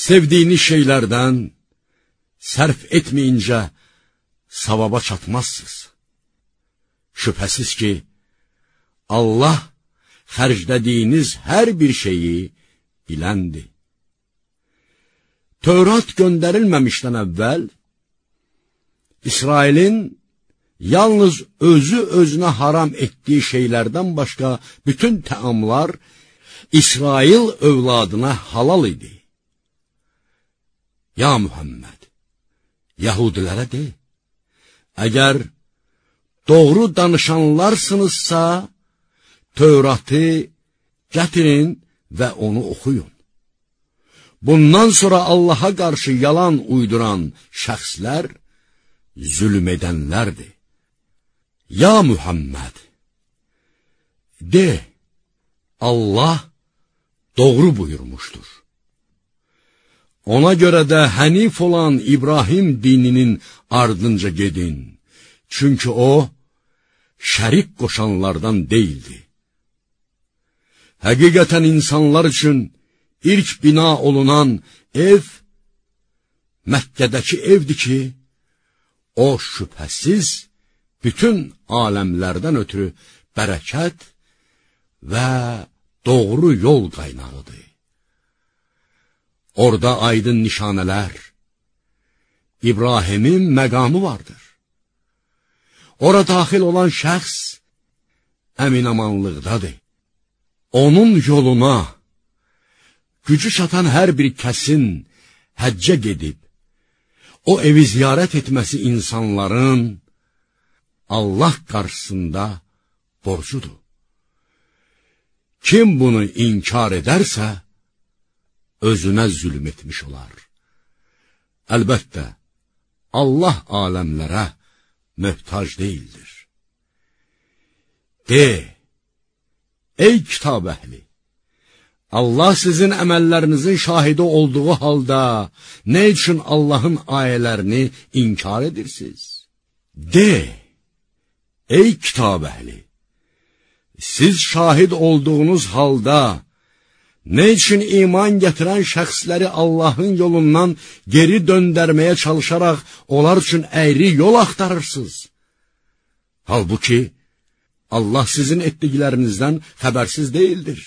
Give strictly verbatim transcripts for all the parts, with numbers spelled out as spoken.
sevdiyiniz şeylərdən sərf etməyincə savaba çatmazsınız. Şübhəsiz ki, Allah xərclədiyiniz hər bir şeyi biləndir. Tövrat göndərilməmişdən əvvəl, İsrailin yalnız özü özünə haram etdiyi şeylərdən başqa bütün təamlar İsrail övladına halal idi. Ya Muhammed, Yahudilərə de, əgər doğru danışanlarsınızsa, Tövratı gətirin və onu oxuyun. Bundan sonra Allaha qarşı yalan uyduran şəxslər zülm edənlərdir. Ya Muhammed, de, Allah doğru buyurmuşdur. Ona görə də hənif olan İbrahim dininin ardınca gedin. Çünki o, şərik qoşanlardan deyildi. Həqiqətən insanlar üçün ilk bina olunan ev, Məkkədəki evdir ki, o şübhəsiz bütün aləmlərdən ötürü bərəkət və doğru yol qaynağıdır. Orada aydın nişanələr, İbrahimin məqamı vardır. Ora daxil olan şəxs əminamanlıqdadır. Onun yoluna gücü çatan hər bir kəsin həccə gedib, o evi ziyarət etməsi insanların Allah qarşısında borcudur. Kim bunu inkar edərsə, özünə zülm etmiş olar. Əlbəttə, Allah aləmlərə möhtac deyildir. De, ey kitab əhli, Allah sizin əməllərinizin şahidi olduğu halda, nə üçün Allahın ayələrini inkar edirsiniz? De, ey kitab əhli, siz şahid olduğunuz halda, nə üçün iman gətirən şəxsləri Allahın yolundan geri döndərməyə çalışaraq, onlar üçün əyri yol axtarırsınız? Halbuki, Allah sizin etdiklərinizdən xəbərsiz deyildir.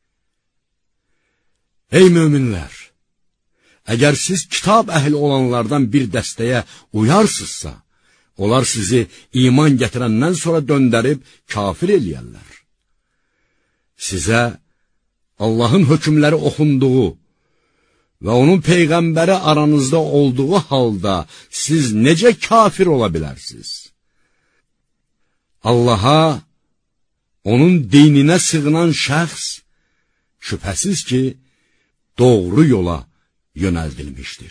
Ey möminlər! Əgər siz kitab əhli olanlardan bir dəstəyə uyarsınızsa, onlar sizi iman gətirəndən sonra döndərib kafir eləyərlər. Sizə Allahın hökmləri oxunduğu və onun peyğəmbəri aranızda olduğu halda siz necə kafir ola bilərsiniz? Allaha, onun dininə sığınan şəxs, şübhəsiz ki, doğru yola yönəldilmişdir.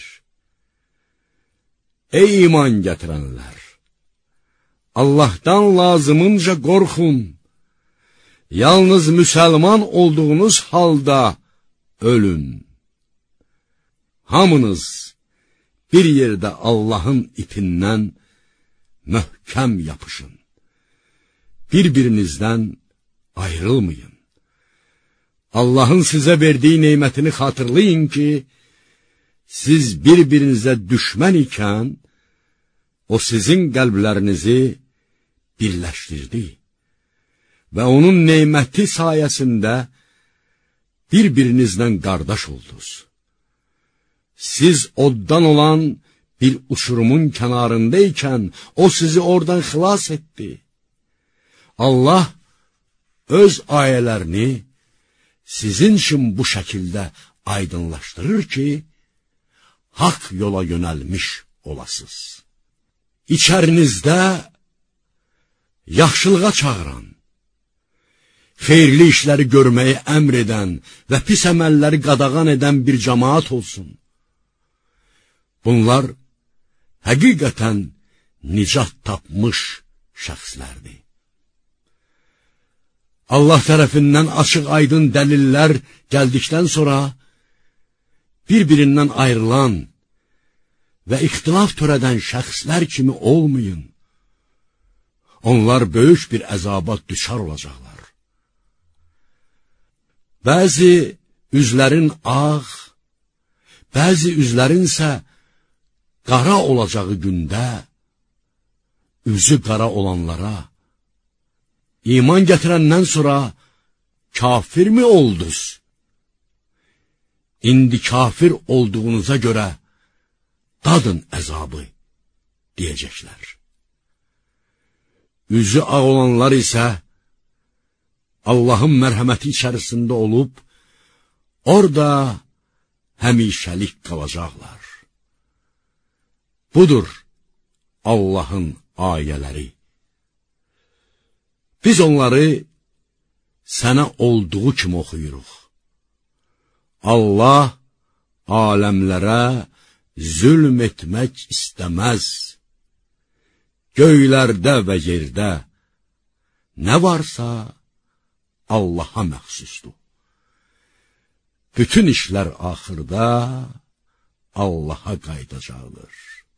Ey iman gətirənlər! Allahdan lazımınca qorxun. Yalnız müsəlman olduğunuz halda ölün. Hamınız bir yerdə Allahın ipindən möhkəm yapışın. Bir-birinizdən ayrılmayın. Allahın sizə verdiyi neymətini xatırlayın ki, siz bir-birinizə düşmən ikən, o sizin qəlblərinizi birləşdirdi və onun neyməti sayəsində bir-birinizdən qardaş oldunuz. Siz oddan olan bir uçurumun kənarındaykən, o sizi oradan xilas etdi. Allah öz ayələrini sizin üçün bu şəkildə aydınlaşdırır ki, haqq yola yönəlmiş olasınız. İçərinizdə yaxşılığa çağıran, xeyirli işləri görməyi əmr edən və pis əməlləri qadağan edən bir cəmaat olsun. Bunlar həqiqətən nicat tapmış şəxslərdir. Allah tərəfindən açıq aydın dəlillər gəldikdən sonra bir-birindən ayrılan və ixtilaf törədən şəxslər kimi olmayın. Onlar böyük bir əzaba düçar olacaqlar. Bəzi üzlərin ağ, bəzi üzlərin isə qara olacağı gündə, üzü qara olanlara, iman gətirəndən sonra kafirmi oldunuz? İndi kafir olduğunuza görə dadın əzabı, deyəcəklər. Üzü ağ olanlar isə Allahın mərhəməti içərisində olub, orada həmişəlik qalacaqlar. Budur Allahın ayələri. Biz onları sənə olduğu kimi oxuyuruq. Allah aləmlərə zülm etmək istəməz. Göylərdə və yerdə nə varsa Allaha məxsusdur. Bütün işlər axırda Allaha qayıdacaqdır.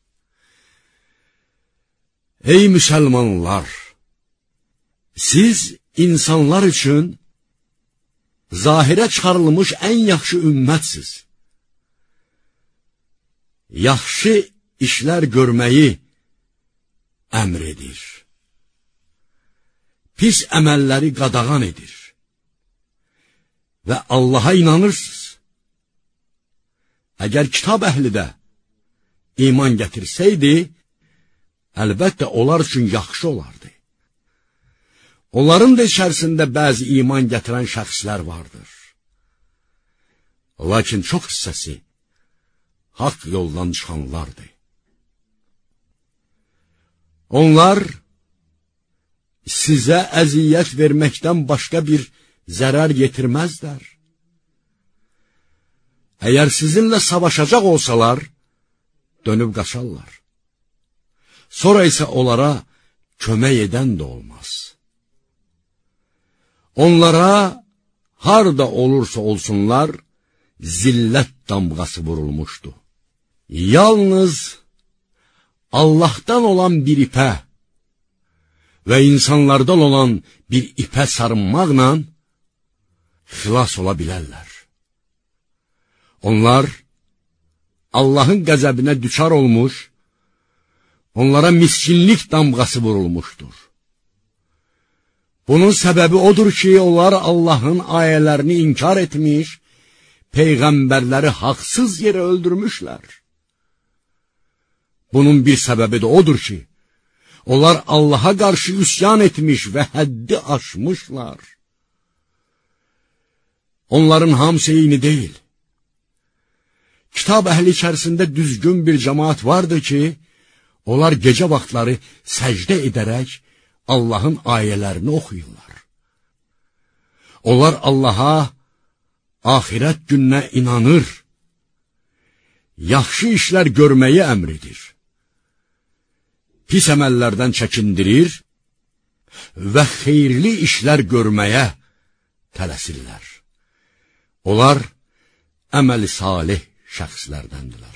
Ey müsəlmanlar! Siz insanlar üçün zahirə çıxarılmış ən yaxşı ümmətsiz. Yaxşı işlər görməyi əmr edir. Pis əməlləri qadağan edir. Və Allaha inanırsınız. Əgər kitab əhli də iman gətirsəydi, əlbəttə onlar üçün yaxşı olardı. Onların da içərisində bəzi iman gətirən şəxslər vardır. Lakin çox hissəsi haqq yoldan çıxanlardır. Onlar sizə əziyyət verməkdən başqa bir zərər yetirməzlər. Əgər sizinlə savaşacaq olsalar, dönüb qaçarlar. Sonra isə onlara kömək edən də olmaz. Onlara harda olursa olsunlar, zillət damğası vurulmuşdu. Yalnız Allahdan olan bir ipə və insanlardan olan bir ipə sarınmaqla xilas ola bilərlər. Onlar Allahın qəzəbinə düçar olmuş, onlara miskinlik damğası vurulmuşdur. Bunun səbəbi odur ki, onlar Allahın ayələrini inkar etmiş, peyğəmbərləri haqsız yerə öldürmüşlər. Bunun bir səbəbi də odur ki, onlar Allaha qarşı üsyan etmiş və həddi aşmışlar. Onların hamısı eyni deyil. Kitab əhli içərisində düzgün bir cəmaat vardır ki, onlar gecə vaxtları səcdə edərək Allahın ayələrini oxuyurlar. Onlar Allaha, axirət gününə inanır, yaxşı işlər görməyi əmr edir, pis əməllərdən çəkindirir və xeyirli işlər görməyə tələsirlər. Onlar əməli salih şəxslərdəndirlər.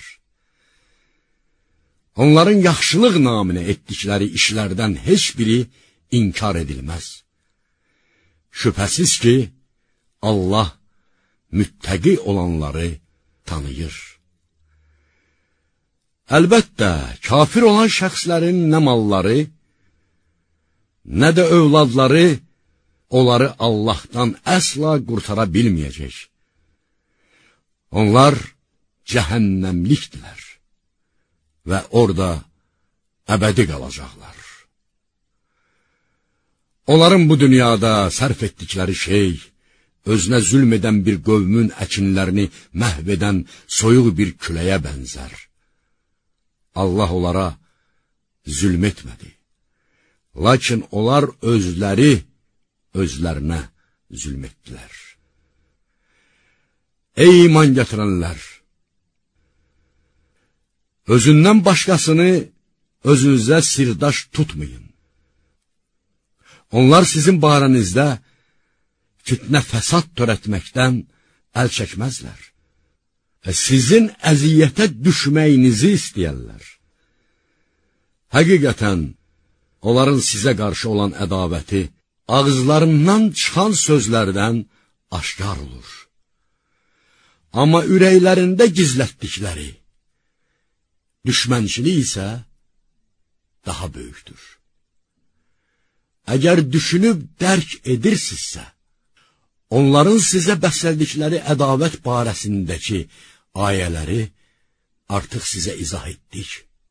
Onların yaxşılıq naminə etdikləri işlərdən heç biri inkar edilməz. Şübhəsiz ki, Allah müttəqi olanları tanıyır. Əlbəttə, kafir olan şəxslərin nə malları, nə də övladları onları Allahdan əsla qurtara bilməyəcək. Onlar cəhənnəmlikdirlər və orada əbədi qalacaqlar. Onların bu dünyada sərf etdikləri şey, özünə zülm edən bir qövmün əkinlərini məhv edən soyuq bir küləyə bənzər. Allah onlara zülm etmədi. Lakin onlar özləri özlərinə zülm etdilər. Ey iman gətirənlər! Özündən başqasını özünüzə sirdaş tutmayın. Onlar sizin barənizdə fitnə fəsad törətməkdən əl çəkməzlər və sizin əziyyətə düşməyinizi istəyərlər. Həqiqətən, onların sizə qarşı olan ədavəti ağızlarından çıxan sözlərdən aşkar olur. Amma ürəklərində gizlətdikləri düşmənçilik isə daha böyükdür. Əgər düşünüb dərk edirsinizsə, onların sizə bəslədikləri ədavət barəsindəki ayələri artıq sizə izah etdik.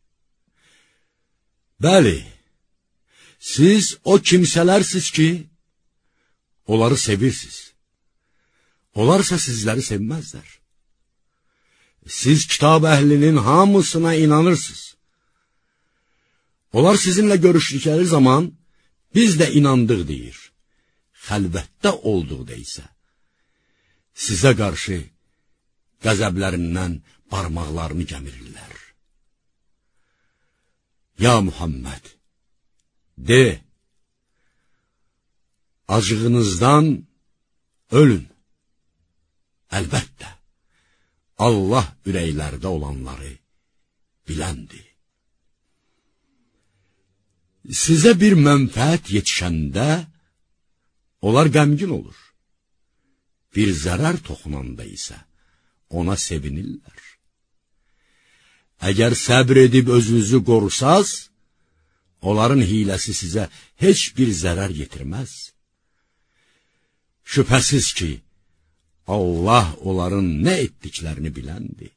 Bəli, siz o kimsələrsiniz ki, onları sevirsiniz. Onlarsa sizləri sevməzlər. Siz kitab əhlinin hamısına inanırsınız. Onlar sizinlə görüşdükləri zaman, biz də inandıq deyir. Xəlvətdə olduqda isə, sizə qarşı qəzəblərindən barmaqlarını gəmirirlər. Ya Muhammed, de, acığınızdan ölün. Əlbəttə, Allah ürəklərdə olanları biləndir. Sizə bir mənfəət yetişəndə, onlar qəmgin olur. Bir zərər toxunanda isə ona sevinirlər. Əgər səbr edib özünüzü qorusaz, onların hiləsi sizə heç bir zərər yetirməz. Şübhəsiz ki, Allah onların nə etdiklərini biləndir.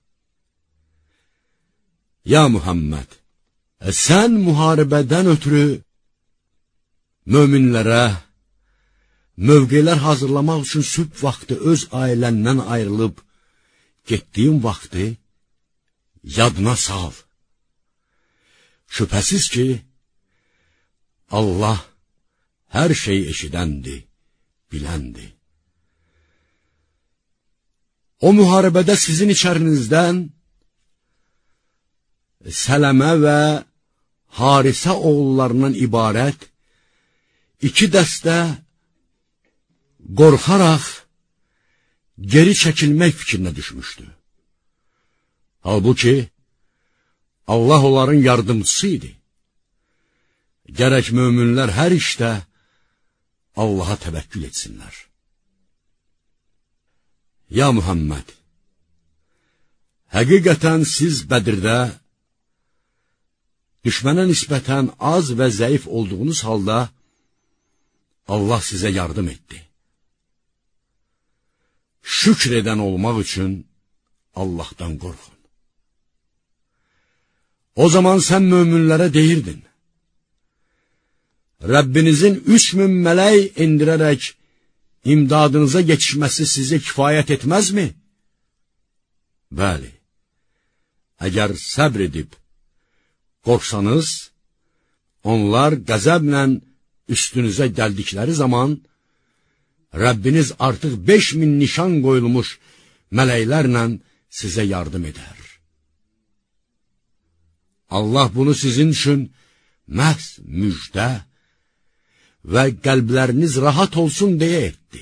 Ya Muhammed, sən müharibədən ötürü möminlərə mövqelər hazırlamaq üçün sübh vaxtı öz ailəndən ayrılıb getdiyin vaxtı yadına sal. Şübhəsiz ki, Allah hər şey eşidəndir, biləndir. O müharibədə sizin içərinizdən Sələmə və Harisə oğullarından ibarət iki dəstə qorxaraq geri çəkilmək fikrinə düşmüşdü. Halbuki, Allah onların yardımcısı idi. Gərək möminlər hər işdə Allaha təvəkkül etsinlər. Ya Muhammed, həqiqətən siz Bədirdə düşmənə nisbətən az və zəif olduğunuz halda Allah sizə yardım etdi. Şükr edən olmaq üçün Allahdan qorxun. O zaman sən möminlərə deyirdin, Rəbbinizin üç min mələk indirərək imdadınıza yetişməsi sizə kifayət etməzmi? Bəli, əgər səbr edib qorxsanız, onlar qəzəblə üstünüzə gəldikləri zaman, Rəbbiniz artıq beş min nişan qoyulmuş mələklərlə sizə yardım edər. Allah bunu sizin üçün məhz müjdə və qəlbləriniz rahat olsun deyə etdi.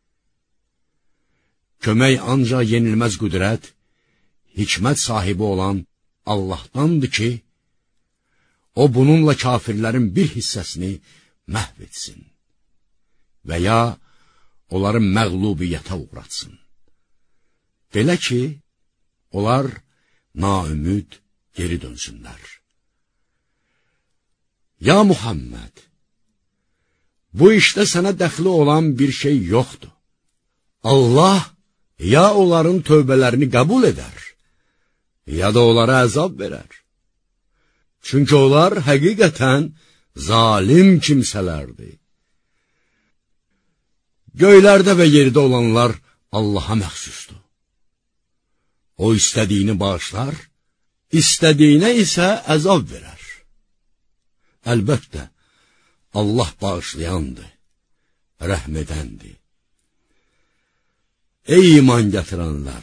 Kömək ancaq yenilməz qüdrət, hikmət sahibi olan Allahdandır ki, o bununla kafirlərin bir hissəsini məhv etsin və ya onları məğlubiyyətə uğratsın. Belə ki, onlar naümid geri dönsünlər. Ya Muhammed, bu işdə sənə dəxli olan bir şey yoxdur. Allah ya onların tövbələrini qəbul edər, ya da onlara əzab verər. Çünki onlar həqiqətən zalim kimsələrdir. Göylərdə və yerdə olanlar Allaha məxsusdur. O istədiyini bağışlar, istədiyinə isə əzab verər. Əlbəttə, Allah bağışlayandır, rəhm edəndir. Ey iman gətirənlər!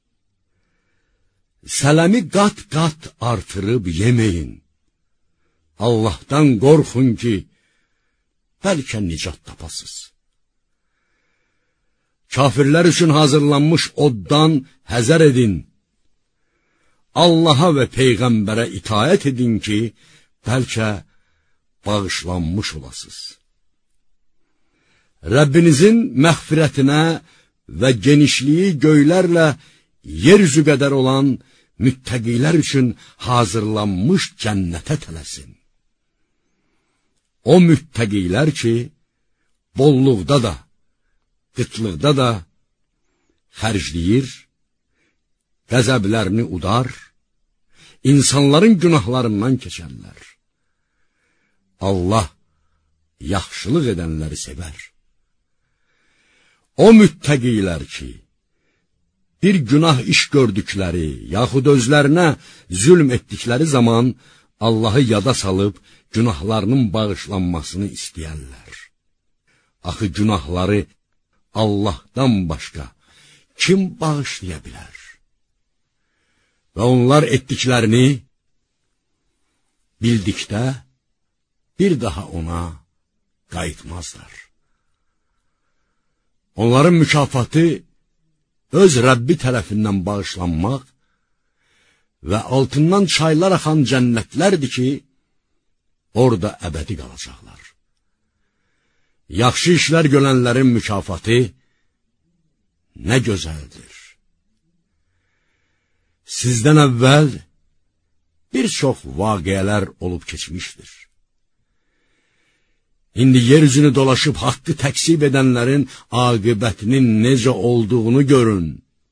Sələmi qat-qat artırıb yeməyin. Allahdan qorxun ki, bəlkə nicat tapasız. Kafirlər üçün hazırlanmış oddan həzər edin. Allaha və Peyğəmbərə itaət edin ki, bəlkə bağışlanmış olasınız. Rəbbinizin məğfirətinə və genişliyi göylərlə yeryüzü qədər olan müttəqilər üçün hazırlanmış cənnətə tələsin. O müttəqilər ki, bolluqda da, qıtlıqda da xərcləyir, qəzəblərini udar, insanların günahlarından keçərlər. Allah yaxşılıq edənləri sevər. O müttəqilər ki, bir günah iş gördükləri, yaxud özlərinə zülm etdikləri zaman Allahı yada salıb, günahlarının bağışlanmasını istəyərlər. Axı günahları Allahdan başqa kim bağışlaya bilər? Və onlar etdiklərini bildikdə bir daha ona qayıtmazlar. Onların mükafatı öz Rəbbi tərəfindən bağışlanmaq və altından çaylar axan cənnətlərdir ki, orada əbədi qalacaqlar. Yaxşı işlər görənlərin mükafatı nə gözəldir. Sizdən əvvəl bir çox vaqiələr olub keçmişdir. İndi yeryüzünü dolaşıb haqqı təksib edənlərin aqibətinin necə olduğunu görün.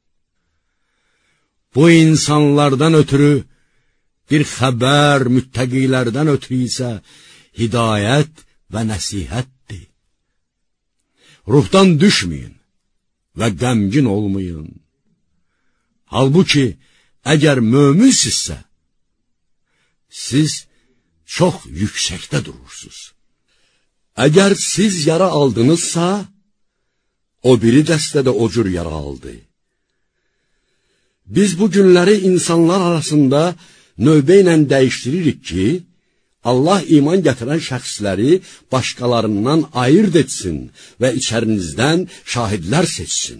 Bu insanlardan ötürü bir xəbər, müttəqilərdən ötürü isə hidayət və nəsihətdir. Ruhdan düşməyin və qəmgin olmayın. Halbuki, əgər möminsinizsə, siz çox yüksəkdə durursunuz. Əgər siz yara aldınızsa, o biri dəstə də o cür yara aldı. Biz bu günləri insanlar arasında növbə ilə dəyişdiririk ki, Allah iman gətirən şəxsləri başqalarından ayırt etsin və içərinizdən şahidlər seçsin.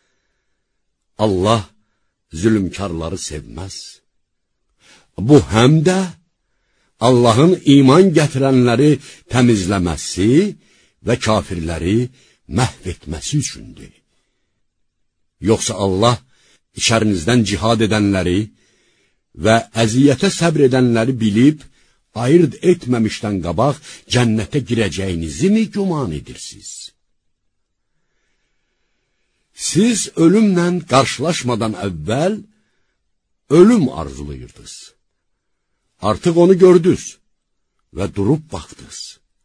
Allah zülmkarları sevməz. Bu həm də Allahın iman gətirənləri təmizləməsi və kafirləri məhv etməsi üçündür. Yoxsa Allah içərinizdən cihad edənləri və əziyyətə səbr edənləri bilib, ayırt etməmişdən qabaq cənnətə girəcəyinizi mi güman edirsiniz? Siz ölümlə qarşılaşmadan əvvəl ölüm arzulayırdınız. Artıq onu gördünüz və durub baxdınız.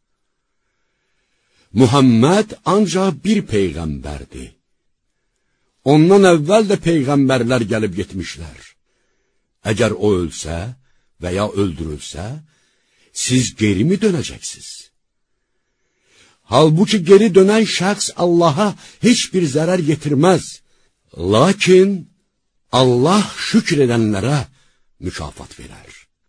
Muhammed ancaq bir peyğəmbərdir. Ondan əvvəl də peyğəmbərlər gəlib getmişlər. Əgər o ölsə və ya öldürülsə, siz geri mi dönəcəksiniz? Halbuki geri dönən şəxs Allaha heç bir zərər yetirməz. Lakin Allah şükr edənlərə mükafat verər.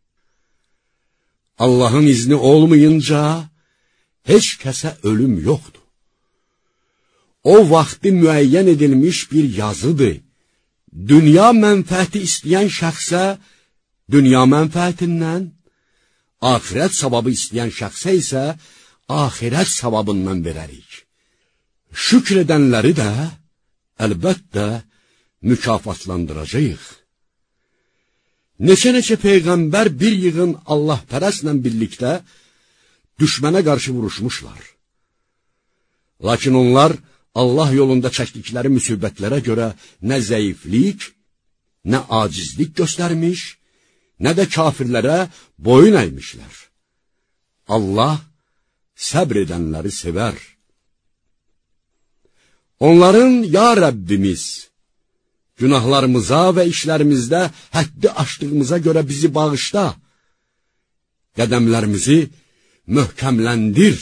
Allahın izni olmayınca heç kəsə ölüm yoxdur. O vaxtı müəyyən edilmiş bir yazıdır. Dünya mənfəəti istəyən şəxsə dünya mənfəətindən, axirət savabı istəyən şəxsə isə axirət savabından verərik. Şükr edənləri də əlbəttə mükafatlandıracağıq. Neçə-neçə peyğəmbər bir yığın Allahpərəstlə birlikdə düşmənə qarşı vuruşmuşlar. Lakin onlar Allah yolunda çəkdikləri müsibətlərə görə nə zəiflik, nə acizlik göstərmiş, nə də kafirlərə boyun əymişlər. Allah səbr edənləri sevər. Onların, ya Rəbbimiz, günahlarımıza və işlərimizdə həddi aşdığımıza görə bizi bağışla, qədəmlərimizi möhkəmləndir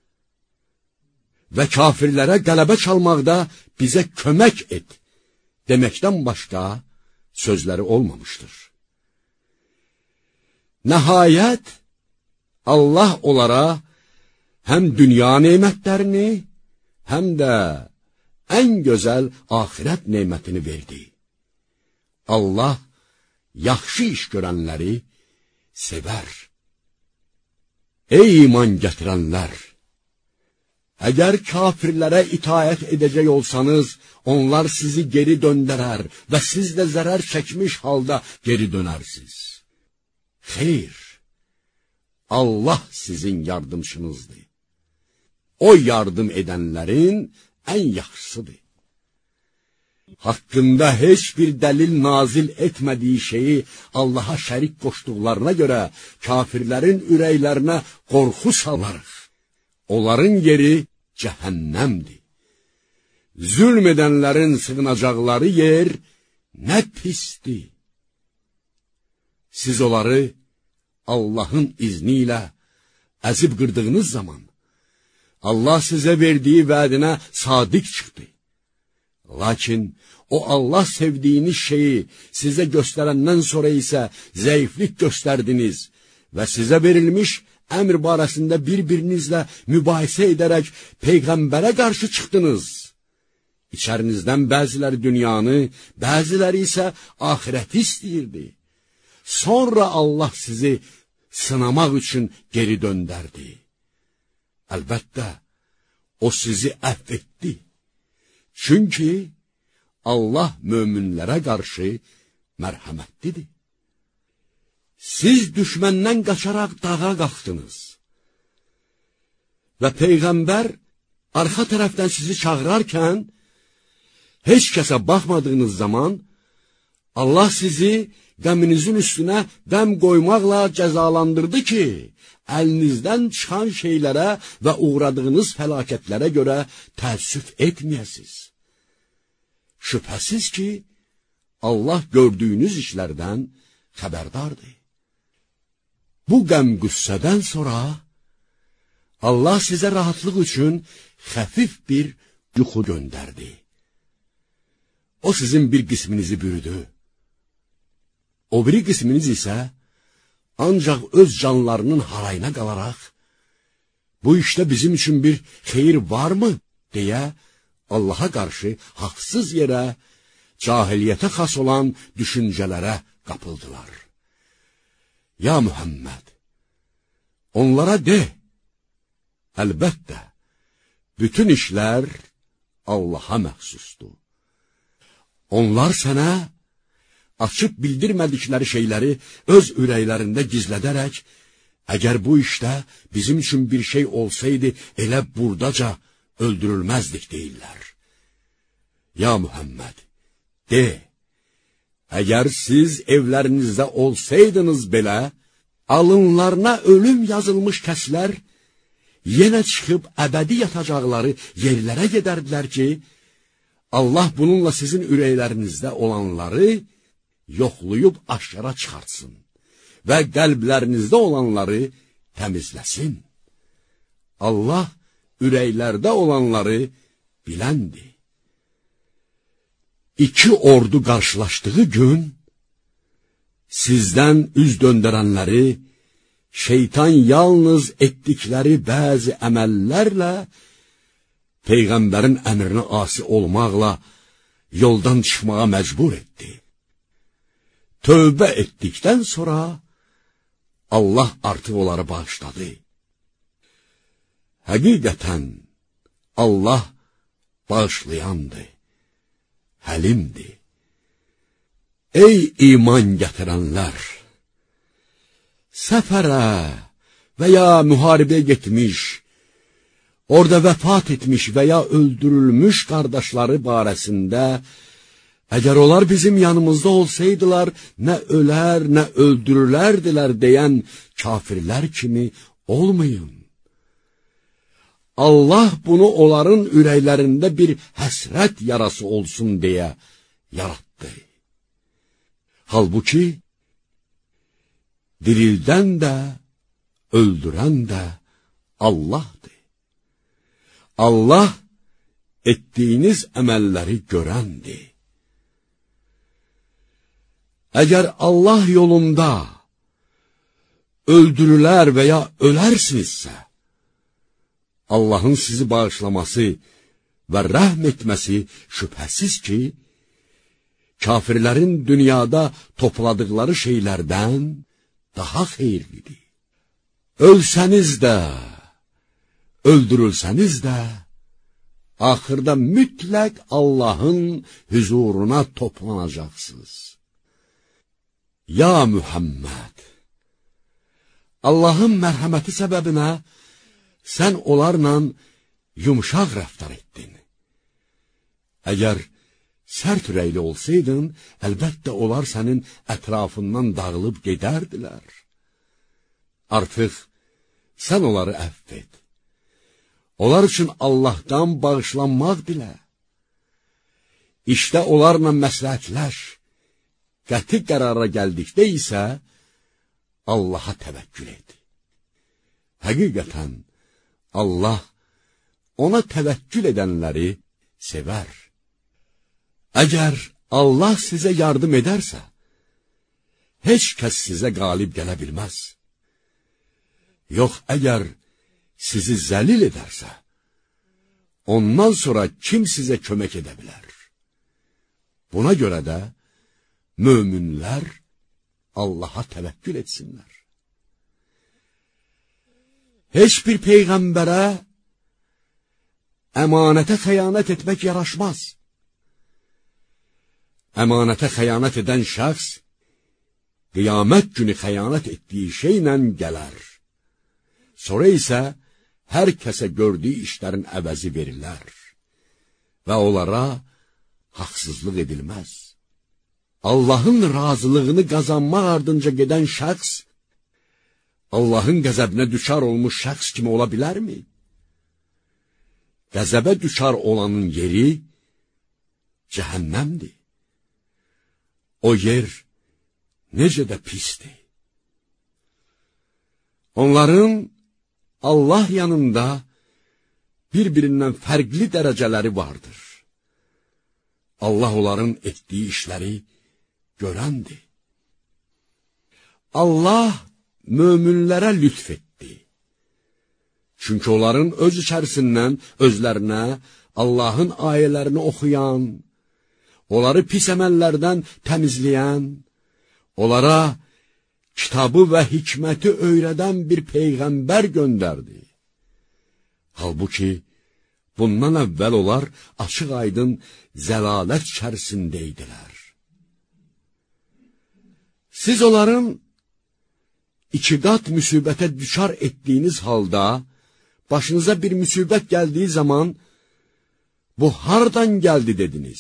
və kafirlərə qələbə çalmaqda bizə kömək et, deməkdən başqa sözləri olmamışdır. Nəhayət, Allah onlara həm dünya nemətlərini, həm də ən gözəl axirət nemətini verdi. Allah yaxşı iş görənləri sevər. Ey iman gətirənlər! Əgər kafirlərə itaət edəcək olsanız, onlar sizi geri döndərər və siz də zərər çəkmiş halda geri dönərsiniz. Xeyr, Allah sizin yardımçınızdır. O yardım edənlərin ən yaxşısıdır. Haqqında heç bir dəlil nazil etmədiyi şeyi Allaha şərik qoşduqlarına görə kafirlərin ürəklərinə qorxu salarıq. Onların yeri cəhənnəmdir. Zülm edənlərin sığınacaqları yer nə pisdir. Siz onları Allahın izni ilə əzib qırdığınız zaman, Allah sizə verdiyi vədinə sadiq çıxdı. Lakin o Allah sevdiyiniz şeyi sizə göstərəndən sonra isə zəiflik göstərdiniz və sizə verilmiş əmr barəsində bir-birinizlə mübahisə edərək Peyğəmbərə qarşı çıxdınız. İçərinizdən bəziləri dünyanı, bəziləri isə ahirəti istəyirdi. Sonra Allah sizi sınamaq üçün geri döndərdi. Əlbəttə, o sizi əfv etdi. Çünki Allah möminlərə qarşı mərhəmətlidir. Siz düşməndən qaçaraq dağa qalxdınız. Və Peyğəmbər arxa tərəfdən sizi çağırarkən, heç kəsə baxmadığınız zaman, Allah sizi qəminizin üstünə qəm qoymaqla cəzalandırdı ki, əlinizdən çıxan şeylərə və uğradığınız fəlakətlərə görə təəssüf etməyəsiz. Şübhəsiz ki, Allah gördüyünüz işlərdən xəbərdardır. Bu qəm-qüssədən sonra Allah sizə rahatlıq üçün xəfif bir yuxu göndərdi. O sizin bir qisminizi bürüdü. O biri qisminiz isə ancaq öz canlarının harayına qalaraq, bu işdə bizim üçün bir xeyir varmı, deyə Allaha qarşı haqsız yerə, cahiliyyətə xas olan düşüncələrə qapıldılar. Ya Muhammed, onlara de, əlbəttə, bütün işlər Allaha məxsusdur. Onlar sənə açıb bildirmədikləri şeyləri öz ürəklərində gizlədərək, əgər bu işdə bizim üçün bir şey olsaydı, elə buradaca öldürülməzdik deyirlər. Ya Muhammed, de, əgər siz evlərinizdə olsaydınız belə, alınlarına ölüm yazılmış kəslər, yenə çıxıb əbədi yatacaqları yerlərə gedərdilər ki, Allah bununla sizin ürəklərinizdə olanları yoxlayıb aşkara çıxartsın və qəlblərinizdə olanları təmizləsin. Allah ürəklərdə olanları biləndir. İki ordu qarşılaşdığı gün, sizdən üz döndərənləri, şeytan yalnız etdikləri bəzi əməllərlə, Peyğəmbərin əmrinə asi olmaqla yoldan çıxmağa məcbur etdi. Tövbə etdikdən sonra Allah artıq onları bağışladı. Həqiqətən Allah bağışlayandır, həlimdir. Ey iman gətirənlər! Səfərə və ya müharibəyə getmiş, orada vəfat etmiş və ya öldürülmüş qardaşları barəsində, əgər onlar bizim yanımızda olsaydılar, nə ölər, nə öldürülərdilər deyən kafirlər kimi olmayın. Allah bunu onların ürəklərində bir həsrət yarası olsun deyə yaratdı. Halbuki, dirildən də, öldürən də Allahdır. Allah etdiyiniz əməlləri görəndir. Əgər Allah yolunda öldürülər və ya ölərsinizsə, Allahın sizi bağışlaması və rəhm etməsi şübhəsiz ki, kafirlərin dünyada topladıqları şeylərdən daha xeyirlidir. Ölsəniz də, öldürülsəniz də, axırda mütləq Allahın huzuruna toplanacaqsınız. Ya Muhammed, Allahın mərhəməti səbəbinə sən onlarla yumşaq rəftar etdin. Əgər sərt ürəkli olsaydın, əlbəttə onlar sənin ətrafından dağılıb gedərdilər. Artıq sən onları əfv et. Onlar üçün Allahdan bağışlanmaq dilə. İşdə onlarla məsləhətləş. Qəti qərara gəldikdə isə Allaha təvəkkül et. Həqiqətən Allah ona təvəkkül edənləri sevər. Əgər Allah sizə yardım edərsə, heç kəs sizə qalib gələ bilməz. Yox, əgər sizi zəlil edərsə, ondan sonra kim sizə kömək edə bilər? Buna görə də möminlər Allaha təvəkkül etsinlər. Heç bir peyğəmbərə əmanətə xəyanət etmək yaraşmaz. Əmanətə xəyanət edən şəxs, qiyamət günü xəyanət etdiyi şeylə gələr. Sonra isə hər kəsə gördüyü işlərin əvəzi verilər və onlara haqsızlıq edilməz. Allahın razılığını qazanmaq ardınca gedən şəxs, Allahın qəzəbinə düşar olmuş şəxs kimi ola bilərmi? Qəzəbə düşar olanın yeri cəhənnəmdir. O yer necə də pisdir. Onların Allah yanında bir-birindən fərqli dərəcələri vardır. Allah onların etdiyi işləri görəndir. Allah möminlərə lütf etdi. Çünki onların öz içərisindən özlərinə Allahın ayələrini oxuyan, onları pis əməllərdən təmizləyən, onlara kitabı və hikməti öyrədən bir peyğəmbər göndərdi. Halbuki, bundan əvvəl onlar açıq-aydın zəlalət içərisində idilər. Siz onların iki qat müsibətə düşar etdiyiniz halda, başınıza bir müsibət gəldiyi zaman, bu hardan gəldi dediniz?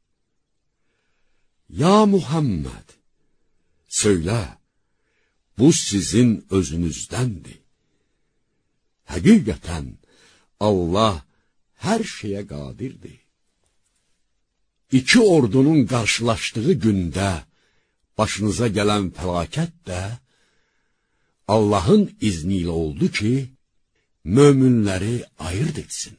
Ya Muhammed, söylə, bu sizin özünüzdəndir. Həqiqətən, Allah hər şeyə qadirdir. İki ordunun qarşılaşdığı gündə başınıza gələn fəlakət də Allahın izni ilə oldu ki, möminləri ayırt etsin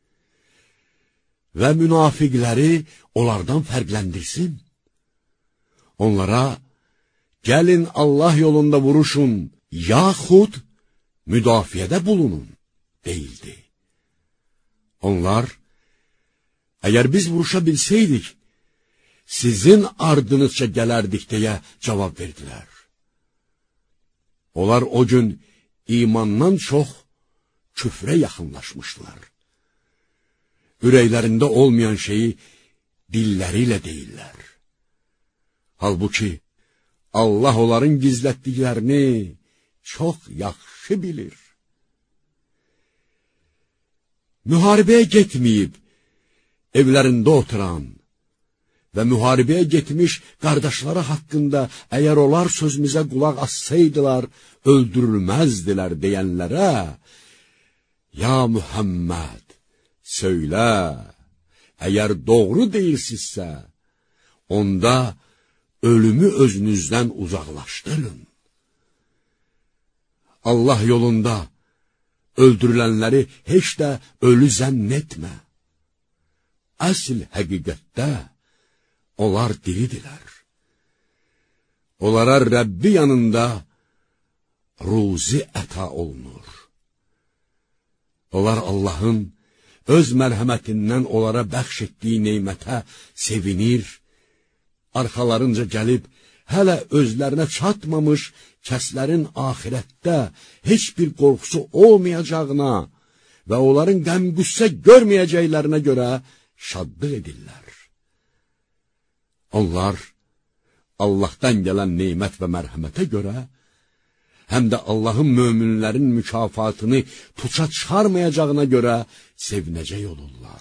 və münafiqləri onlardan fərqləndirsin. Onlara, gəlin Allah yolunda vuruşun, yaxud müdafiədə bulunun, deyildi. Onlar, əgər biz vuruşa bilsəydik, sizin ardınızca gələrdik deyə cavab verdilər. Onlar o gün imandan çox küfrə yaxınlaşmışdılar. Ürəklərində olmayan şeyi dilləri ilə deyirlər. Halbuki, Allah onların gizlətdiklərini çox yaxşı bilir. Müharibəyə getməyib, evlərində oturan və müharibəyə getmiş qardaşları haqqında əgər onlar sözümüzə qulaq assaydılar, öldürülməzdilər deyənlərə, ya Muhammed, söylə, əgər doğru deyirsinizsə, onda ölümü özünüzdən uzaqlaşdırın. Allah yolunda öldürülənləri heç də ölü zənn etmə. Əsl həqiqətdə onlar diridirlər. Onlara Rəbbi yanında ruzi əta olunur. Onlar Allahın öz mərhəmətindən onlara bəxş etdiyi neymətə sevinir, arxalarınca gəlib, hələ özlərinə çatmamış kəslərin axirətdə heç bir qorxusu olmayacağına və onların qəm-qüssə görməyəcəklərinə görə şadlıq edirlər. Onlar Allahdan gələn nemət və mərhəmətə görə, həm də Allahın möminlərin mükafatını puça çıxarmayacağına görə sevinəcək olurlar.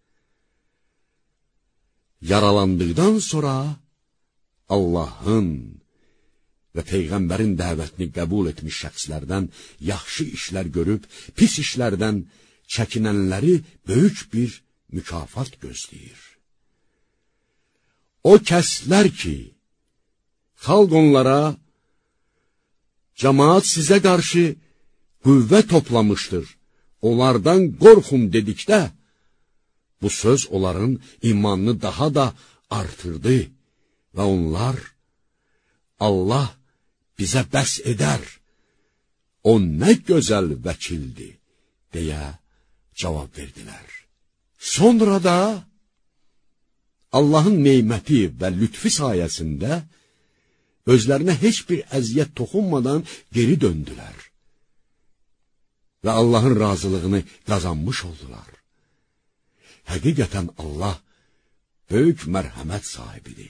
Yaralandıqdan sonra Allahın və Peyğəmbərin dəvətini qəbul etmiş şəxslərdən yaxşı işlər görüb, pis işlərdən çəkinənləri böyük bir mükafat gözləyir. O kəslər ki, xalq onlara, cəmaat sizə qarşı qüvvə toplamışdır, onlardan qorxun dedikdə, bu söz onların imanını daha da artırdı və onlar, Allah bizə bəs edər, o nə gözəl vəkildir, deyə cavab verdilər. Sonra da Allahın neyməti və lütfi sayəsində özlərinə heç bir əziyyət toxunmadan geri döndülər və Allahın razılığını qazanmış oldular. Həqiqətən Allah böyük mərhəmət sahibidir.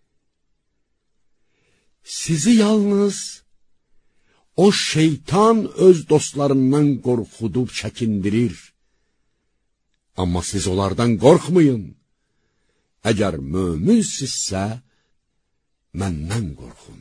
Sizi yalnız o şeytan öz dostlarından qorxudub çəkindirir. Amma siz onlardan qorxmayın. Əgər möminsizsə, məndən qorxun.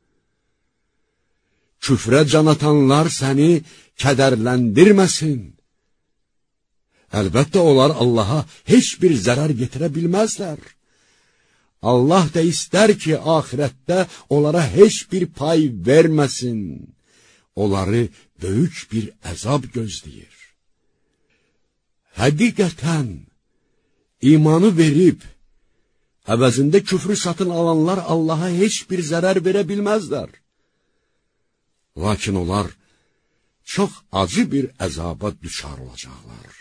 Küfrə can atanlar səni kədərləndirməsin. Əlbəttə, onlar Allaha heç bir zərər getirə bilməzlər. Allah da istər ki, axirətdə onlara heç bir pay verməsin. Onları böyük bir əzab gözləyir. Həqiqətən, imanı verib, əvəzində küfrü satın alanlar Allaha heç bir zərər verə bilməzlər. Lakin onlar çox acı bir əzaba düçar olacaqlar.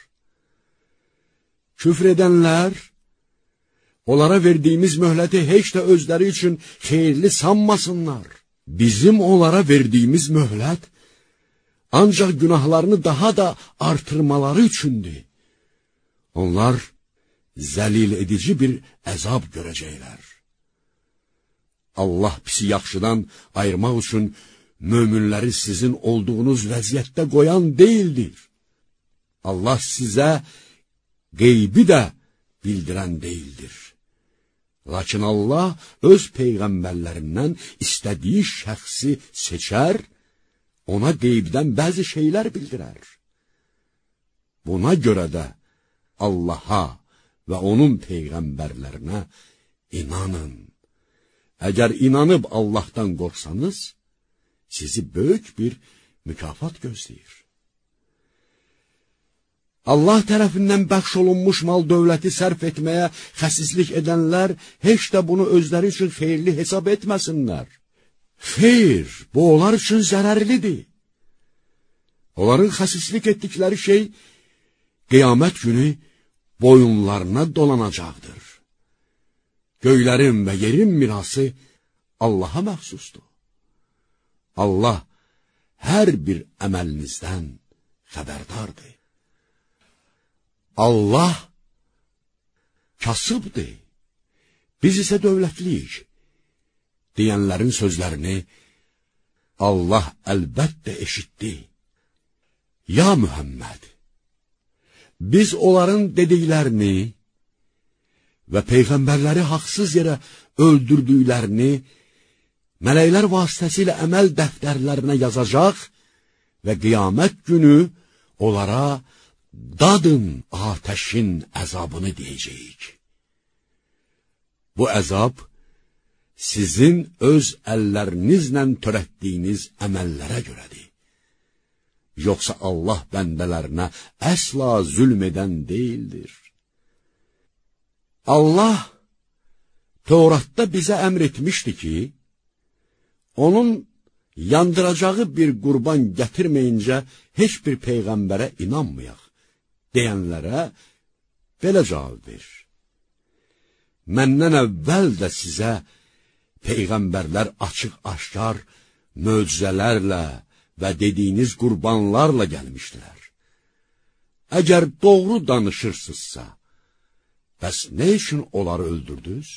Küfr edənlər, onlara verdiyimiz möhləti heç də özləri üçün xeyirli sanmasınlar. Bizim onlara verdiyimiz möhlət, ancaq günahlarını daha da artırmaları üçündür. Onlar zəlil edici bir əzab görəcəklər. Allah pisi yaxşıdan ayırmaq üçün möminləri sizin olduğunuz vəziyyətdə qoyan deyildir. Allah sizə qeybi də bildirən deyildir. Lakin Allah öz peyğəmbərlərindən istədiyi şəxsi seçər, ona qeybdən bəzi şeylər bildirər. Buna görə də Allaha və onun peyğəmbərlərinə inanın. Əgər inanıb Allahdan qorxsanız, sizi böyük bir mükafat gözləyir. Allah tərəfindən bəxş olunmuş mal dövləti sərf etməyə xəsislik edənlər heç də bunu özləri üçün xeyirli hesab etməsinlər. Xeyr, bu onlar üçün zərərlidir. Onların xəsislik etdikləri şey qiyamət günü boyunlarına dolanacaqdır. Göylərin və yerin mirası Allaha məxsusdur. Allah hər bir əməlinizdən xəbərdardır. Allah kasıbdır, biz isə dövlətliyik, deyənlərin sözlərini Allah əlbəttə eşitdi. Ya Mühəmməd, biz onların dediklərini və peyğəmbərləri haqsız yerə öldürdüklərini mələklər vasitəsilə əməl dəftərlərinə yazacaq və qiyamət günü onlara dadın atəşin əzabını deyəcəyik. Bu əzab sizin öz əllərinizlə törətdiyiniz əməllərə görədir. Yoxsa Allah bəndələrinə əsla zülm edən deyildir. Allah Tevratda bizə əmr etmişdi ki, onun yandıracağı bir qurban gətirməyincə heç bir peyğəmbərə inanmayaq, deyənlərə belə cavab ver. Məndən əvvəl də sizə peyğəmbərlər açıq-aşkar möcüzələrlə və dediyiniz qurbanlarla gəlmişdilər. əgər doğru danışırsınızsa, bəs nə üçün onları öldürdünüz?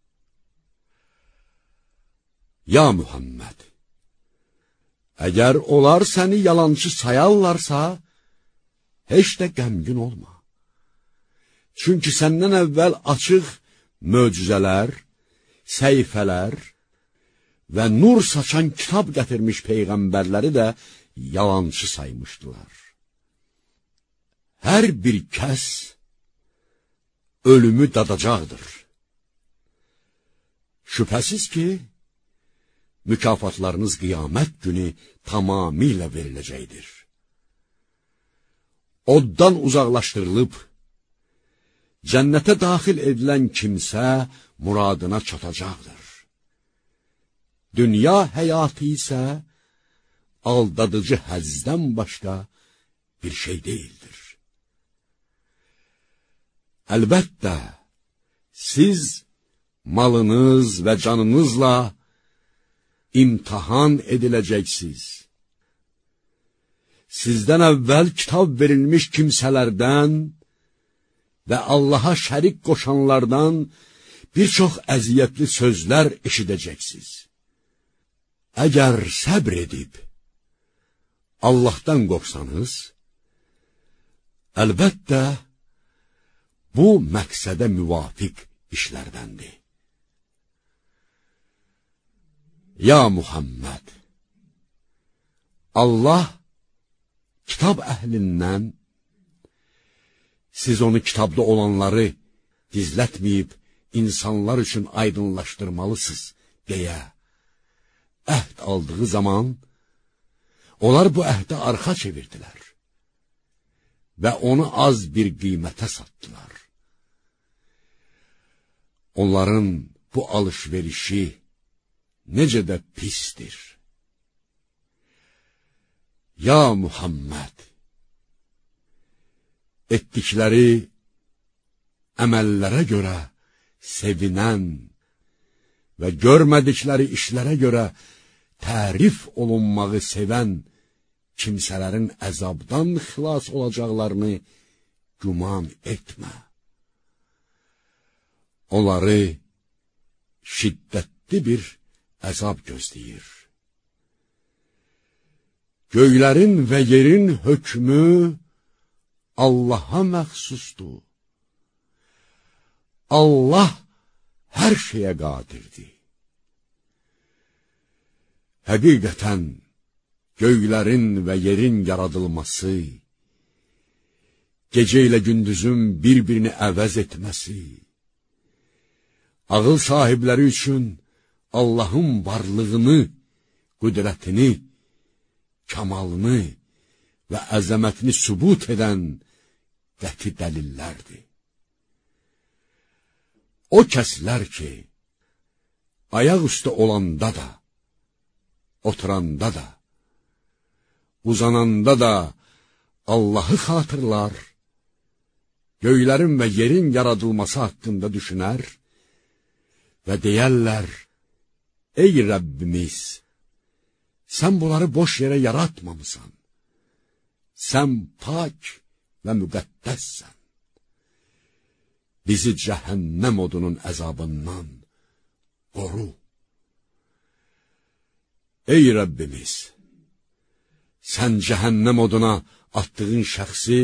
Ya Muhammed, əgər onlar səni yalancı sayarlarsa, heç də qəmgin olma. Çünki səndən əvvəl açıq möcüzələr, səhifələr və nur saçan kitab gətirmiş peyğəmbərləri də yalancı saymışdılar. Hər bir kəs ölümü dadacaqdır. Şübhəsiz ki, mükafatlarınız qiyamət günü tamamilə veriləcəkdir. Oddan uzaqlaşdırılıb, cənnətə daxil edilən kimsə muradına çatacaqdır. Dünya həyatı isə aldadıcı həzzdən başqa bir şey deyildir. Əlbəttə, siz malınız və canınızla imtihan ediləcəksiniz. Sizdən əvvəl kitab verilmiş kimsələrdən və Allaha şərik qoşanlardan bir çox əziyyətli sözlər eşidəcəksiniz. Əgər səbr edib Allahdan qorxsanız, əlbəttə, bu məqsədə müvafiq işlərdəndir. Ya Muhammed, Allah kitab əhlindən siz onu kitabda olanları gizlətməyib insanlar üçün aydınlaşdırmalısınız deyə əhd aldığı zaman onlar bu əhdə arxa çevirdilər və onu az bir qiymətə satdılar. Onların bu alışverişi necə də pisdir. Ya Muhammed, etdikləri əməllərə görə sevinən və görmədikləri işlərə görə tərif olunmağı sevən kimsələrin əzabdan xilas olacaqlarını güman etmə. Onları şiddətli bir əzab gözləyir. Göylərin və yerin hökmü Allaha məxsusdur. Allah hər şeyə qadirdir. Həqiqətən, göylərin və yerin yaradılması, gecə ilə gündüzün bir-birini əvəz etməsi, ağıl sahibləri üçün Allahın varlığını, qüdrətini, kamalını və əzəmətini sübut edən qəti dəlillərdir. O kəslər ki, ayaq üstə olanda da, oturanda da, uzananda da Allahı xatırlar, göylərin və yerin yaradılması haqqında düşünər və deyərlər, ey Rəbbimiz, sən bunları boş yerə yaratmamısan, sən pak və müqəddəssən. Bizi cəhənnəm odunun əzabından qoru. Ey Rəbbimiz, sən cəhənnəm oduna atdığın şəxsi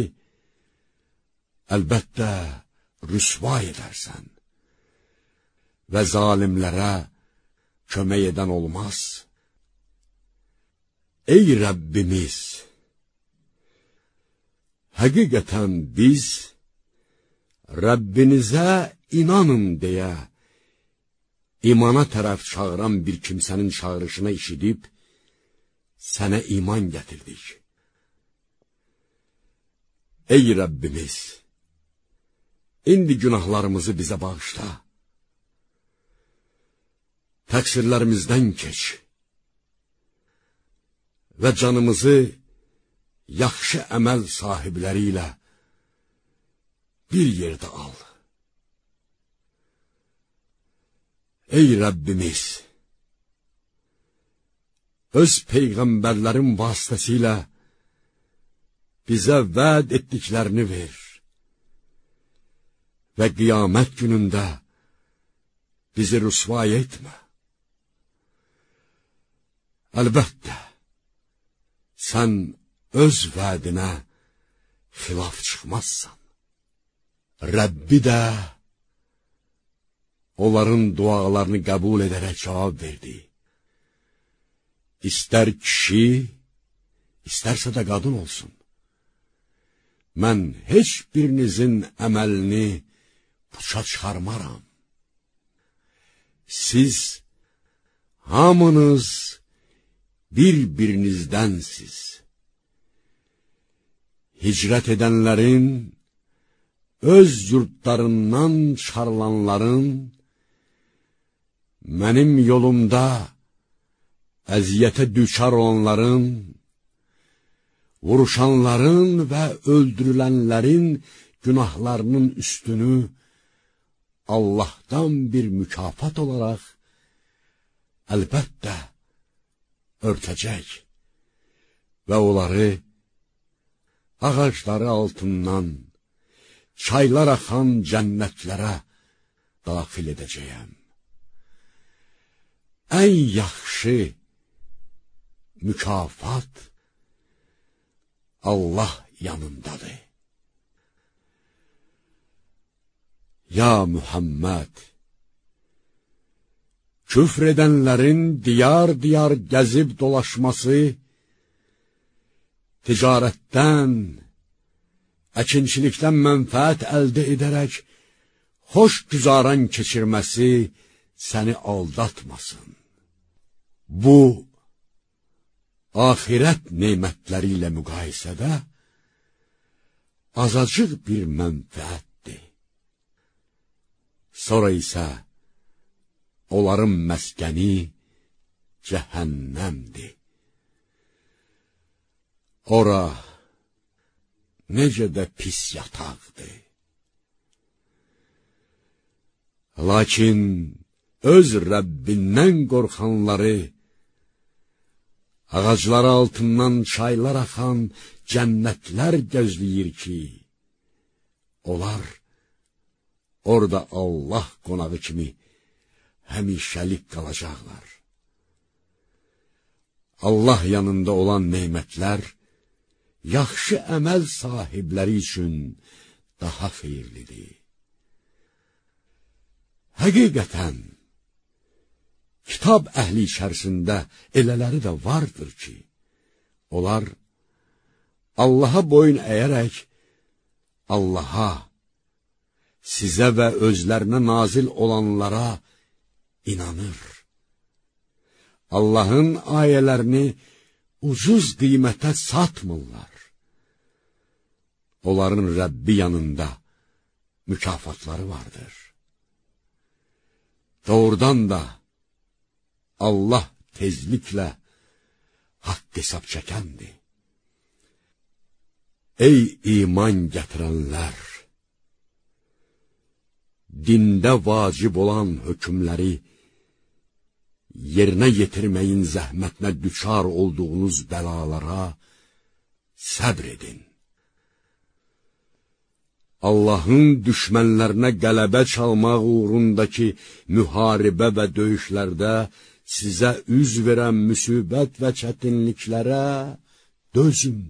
əlbəttə rüsva edərsən və zalimlərə kömək edən olmaz. Ey Rəbbimiz, həqiqətən biz Rəbbinizə inanın deyə imana tərəf çağıran bir kimsənin çağırışına işidib, sənə iman gətirdik. Ey Rəbbimiz, indi günahlarımızı bizə bağışla, təqsirlərimizdən keç və canımızı yaxşı əməl sahibləri ilə bir yerdə al. Ey Rəbbimiz, öz peyğəmbərlərin vasitəsilə bizə vəd etdiklərini ver və qiyamət günündə bizi rüsvay etmə. Əlbəttə, sən öz vədinə xilaf çıxmazsan. Rəbbi də onların dualarını qəbul edərək cavab verdi. İstər kişi, istərsə də qadın olsun. Mən heç birinizin əməlini puça çıxarmaram. Siz hamınız bir-birinizdənsiz. Hicrət edənlərin, öz yurtlarından çıxarılanların, mənim yolumda əziyyətə düçar olanların, vuruşanların və öldürülənlərin günahlarının üstünü Allahdan bir mükafat olaraq əlbəttə örtəcək və onları ağacları altından çaylar axan cənnətlərə daxil edəcəyəm. Ən yaxşı mükafat Allah yanındadır. Ya Muhammed, küfr edənlərin diyar-diyar gəzib dolaşması, ticarətdən, əkinçilikdən mənfəət əldə edərək, xoş güzaran keçirməsi səni aldatmasın. Bu, axirət nemətləri ilə müqayisədə azacıq bir mənfəətdir. Sonra isə onların məskəni cəhənnəmdir. Ora necə də pis yataqdır. Lakin öz Rəbbindən qorxanları, ağacları altından çaylar axan cənnətlər gözləyir ki, onlar orada Allah qonağı kimi həmişəlik qalacaqlar. Allah yanında olan neymətlər, yaxşı əməl sahibləri üçün daha xeyirlidir. Həqiqətən, kitab əhli içərisində elələri də vardır ki, onlar Allaha boyun əyərək, Allaha, sizə və özlərinə nazil olanlara inanır. Allahın ayələrini ucuz qiymətə satmırlar. Onların Rəbbi yanında mükafatları vardır. Doğrudan da Allah tezliklə haqq hesab çəkəndir. Ey iman gətirənlər! Dində vacib olan hökmləri yerinə yetirməyin zəhmətinə düçar olduğunuz bəlalara səbr edin. Allahın düşmənlərinə qələbə çalmaq uğrundakı müharibə və döyüşlərdə sizə üz verən müsibət və çətinliklərə dözün.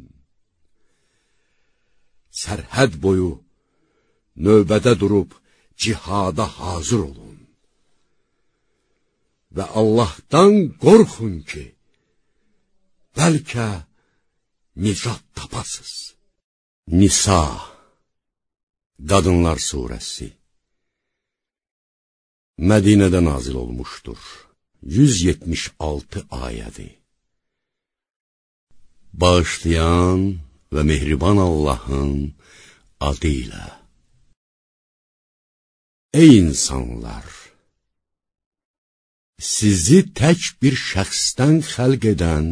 Sərhəd boyu növbədə durub cihada hazır olun. Və Allahdan qorxun ki, bəlkə nicat tapasız. Nisa, Qadınlar Surəsi Mədinədə nazil olmuşdur. yüz yetmiş altı ayədi. Bağışlayan və mehriban Allahın adı ilə. Ey insanlar! Sizi tək bir şəxsdən xəlq edən,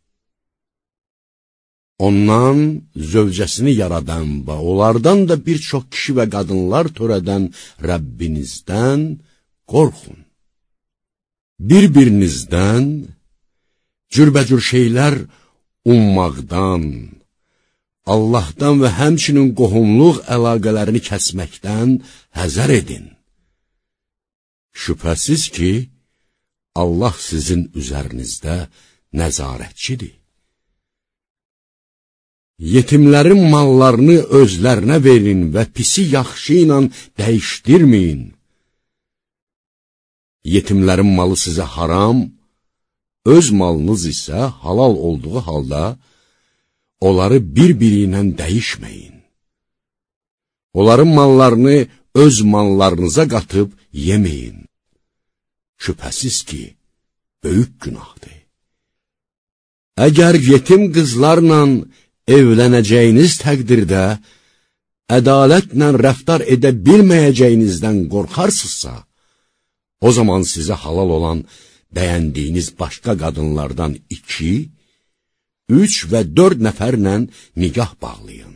ondan zövcəsini yaradan və onlardan da bir çox kişi və qadınlar törədən Rəbbinizdən qorxun. Bir-birinizdən cürbəcür şeylər ummaqdan, Allahdan və həmçinin qohumluq əlaqələrini kəsməkdən həzər edin. Şübhəsiz ki, Allah sizin üzərinizdə nəzarətçidir. Yetimlərin mallarını özlərinə verin və pisi yaxşı ilə dəyişdirməyin. Yetimlərin malı sizə haram, öz malınız isə halal olduğu halda, onları bir-biri ilə dəyişməyin. Onların mallarını öz mallarınıza qatıb yeməyin. Şübhəsiz ki, böyük günahdır. Əgər yetim qızlarla evlənəcəyiniz təqdirdə, ədalətlə rəftar edə bilməyəcəyinizdən qorxarsınızsa, o zaman sizə halal olan bəyəndiyiniz başqa qadınlardan iki, üç və dörd nəfərlə nigah bağlayın.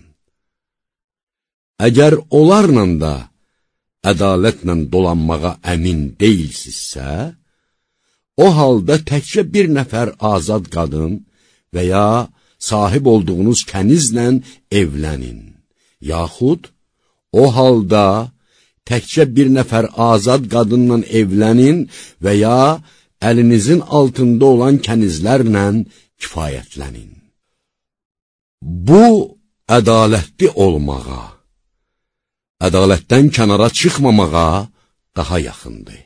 Əgər onlarla da ədalətlə dolanmağa əmin deyilsizsə, o halda təkcə bir nəfər azad qadın və ya sahib olduğunuz kənizlə evlənin, yaxud o halda təkcə bir nəfər azad qadınla evlənin və ya əlinizin altında olan kənizlərlə kifayətlənin. Bu, ədalətli olmağa, ədalətdən kənara çıxmamağa daha yaxındır.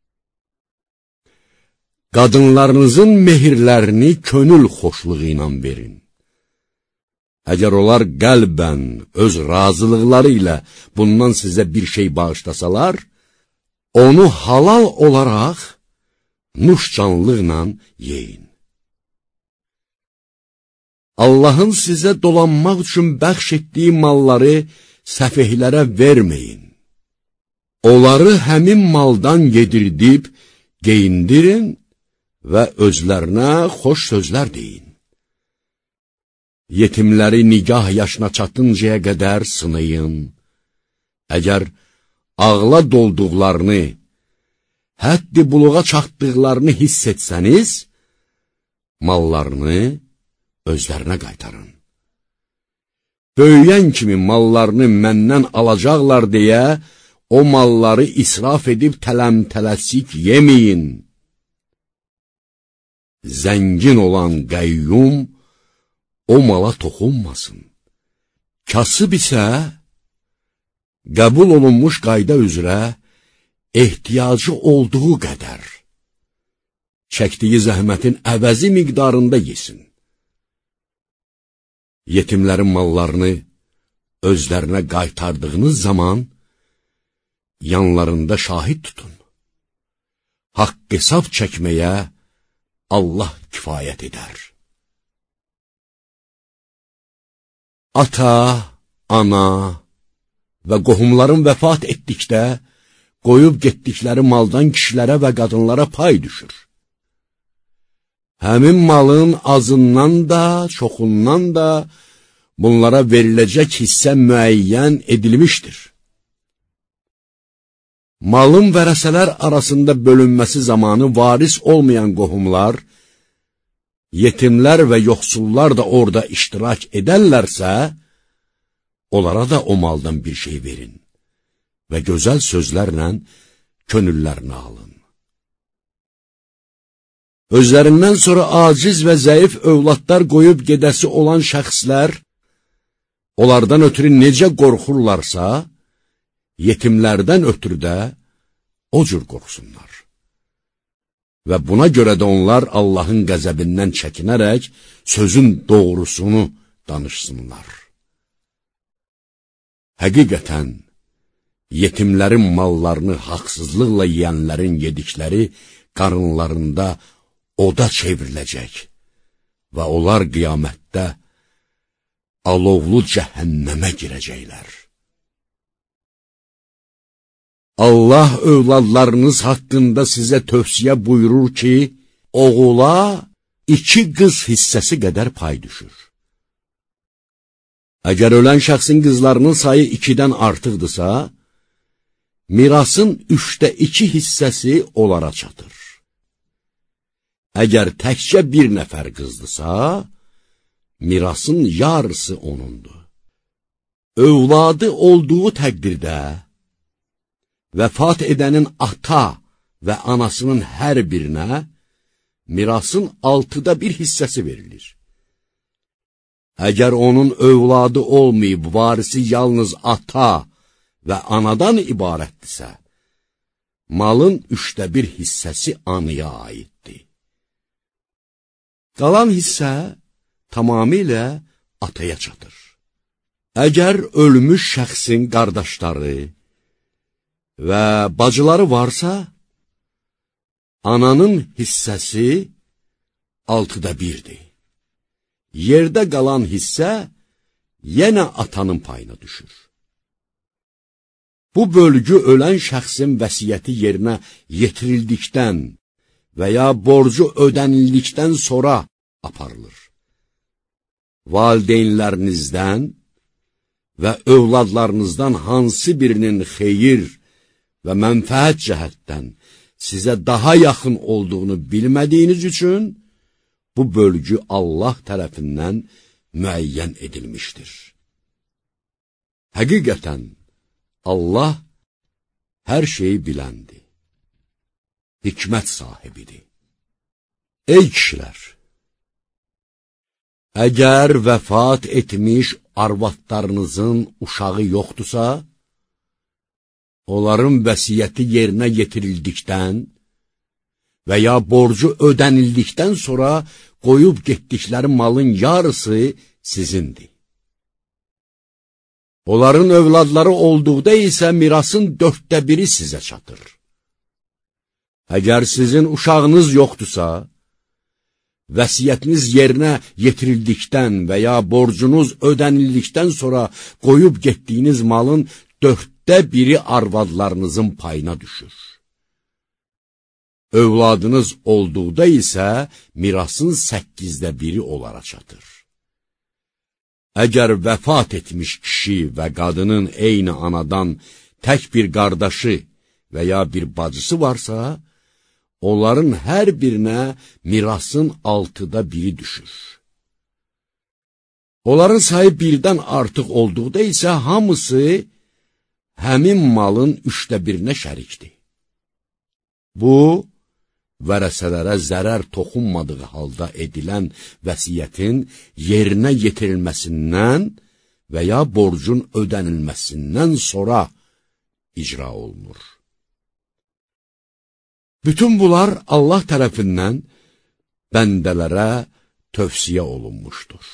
Qadınlarınızın mehirlərini könül xoşluğu ilə verin. Əgər onlar qəlbən, öz razılıqları ilə bundan sizə bir şey bağışlasalar, onu halal olaraq nuş canlıqla yeyin. Allahın sizə dolanmaq üçün bəxş etdiyi malları səfehlərə verməyin. Onları həmin maldan yedirdib, geyindirin və özlərinə xoş sözlər deyin. Yetimləri nigah yaşına çatıncaya qədər sınayın. Əgər ağla dolduqlarını, həddi buluğa çatdıqlarını hiss etsəniz, mallarını özlərinə qaytarın. Böyüyən kimi mallarını məndən alacaqlar deyə, o malları israf edib tələm-tələsik yeməyin. Zəngin olan qəyyum, o mala toxunmasın. Kasıb isə, qəbul olunmuş qayda üzrə, ehtiyacı olduğu qədər, çəkdiyi zəhmətin əvəzi miqdarında yesin. Yetimlərin mallarını özlərinə qaytardığınız zaman, yanlarında şahid tutun. Haqq hesab çəkməyə Allah kifayət edər. Ata, ana və qohumların vəfat etdikdə, qoyub getdikləri maldan kişilərə və qadınlara pay düşür. Həmin malın azından da, çoxundan da bunlara veriləcək hissə müəyyən edilmişdir. Malın vərəsələr arasında bölünməsi zamanı varis olmayan qohumlar, yetimlər və yoxsullar da orada iştirak edərlərsə, onlara da o maldan bir şey verin və gözəl sözlərlə könüllərini alın. Özlərindən sonra aciz və zəif övladlar qoyub gedəsi olan şəxslər, onlardan ötürü necə qorxurlarsa, yetimlərdən ötürü də o cür qorxsunlar. Və buna görə də onlar Allahın qəzəbindən çəkinərək sözün doğrusunu danışsınlar. Həqiqətən, yetimlərin mallarını haqsızlıqla yiyənlərin yedikləri qarınlarında oda çevriləcək və onlar qiyamətdə alovlu cəhənnəmə girəcəklər. Allah övladlarınız haqqında sizə tövsiyə buyurur ki, oğula iki qız hissəsi qədər pay düşür. Əgər ölən şəxsin qızlarının sayı ikidən artıqdırsa, mirasın üçdə iki hissəsi onlara çatır. Əgər təkcə bir nəfər qızdırsa, mirasın yarısı onundur. Övladı olduğu təqdirdə, vəfat edənin ata və anasının hər birinə mirasın altıda bir hissəsi verilir. Əgər onun övladı olmayıb, varisi yalnız ata və anadan ibarətdirsə, malın üçdə bir hissəsi anaya aiddir. Qalan hissə tamamilə ataya çatır. Əgər ölmüş şəxsin qardaşları və bacıları varsa, ananın hissəsi altıda birdir. Yerdə qalan hissə yenə atanın payına düşür. Bu bölgü ölən şəxsin vəsiyyəti yerinə yetirildikdən və ya borcu ödənildikdən sonra aparılır. Valideynlərinizdən və övladlarınızdan hansı birinin xeyir və mənfəət cəhətdən sizə daha yaxın olduğunu bilmədiyiniz üçün, bu bölgü Allah tərəfindən müəyyən edilmişdir. Həqiqətən, Allah hər şeyi biləndir, hikmət sahibidir. Ey kişilər! Əgər vəfat etmiş arvadlarınızın uşağı yoxdursa, onların vəsiyyəti yerinə yetirildikdən və ya borcu ödənildikdən sonra qoyub getdikləri malın yarısı sizindir. Onların övladları olduqda isə mirasın dörddə biri sizə çatır. Əgər sizin uşağınız yoxdursa, vəsiyyətiniz yerinə yetirildikdən və ya borcunuz ödənildikdən sonra qoyub getdiyiniz malın dörddə biri arvadlarınızın payına düşür. Övladınız olduqda isə mirasın səkkizdə biri onlara çatır. Əgər vəfat etmiş kişi və qadının eyni anadan tək bir qardaşı və ya bir bacısı varsa, onların hər birinə mirasın altıda biri düşür. Onların sayı birdən artıq olduqda isə hamısı həmin malın üçdə birinə şərikdir. Bu, vərəsələrə zərər toxunmadığı halda edilən vəsiyyətin yerinə yetirilməsindən və ya borcun ödənilməsindən sonra icra olunur. Bütün bunlar Allah tərəfindən bəndələrə tövsiyə olunmuşdur.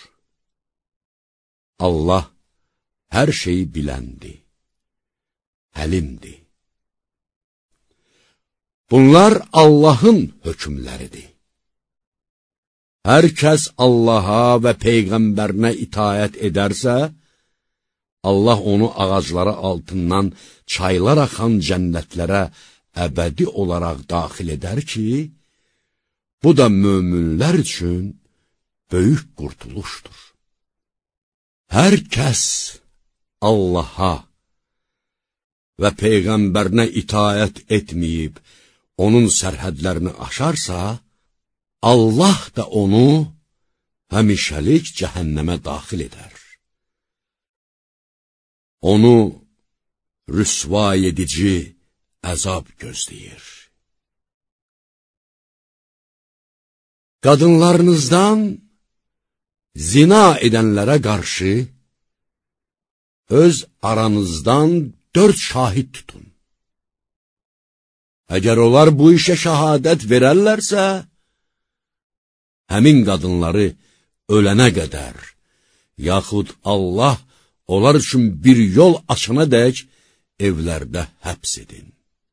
Allah hər şeyi biləndir, həlimdir. Bunlar Allahın hökmləridir. Hər kəs Allaha və Peyğəmbərinə itaət edərsə, Allah onu ağacları altından çaylar axan cənnətlərə əbədi olaraq daxil edər ki, bu da möminlər üçün böyük qurtuluşdur. Hər kəs Allaha və Peyğəmbərinə itaət etməyib, onun sərhədlərini aşarsa, Allah da onu həmişəlik cəhənnəmə daxil edər. Onu rüsva edici əzab gözləyir. Qadınlarınızdan zina edənlərə qarşı öz aranızdan dörd şahid tutun. Əgər onlar bu işə şəhadət verərlərsə, həmin qadınları ölənə qədər, yaxud Allah onlar üçün bir yol açana dək evlərdə həbs edin.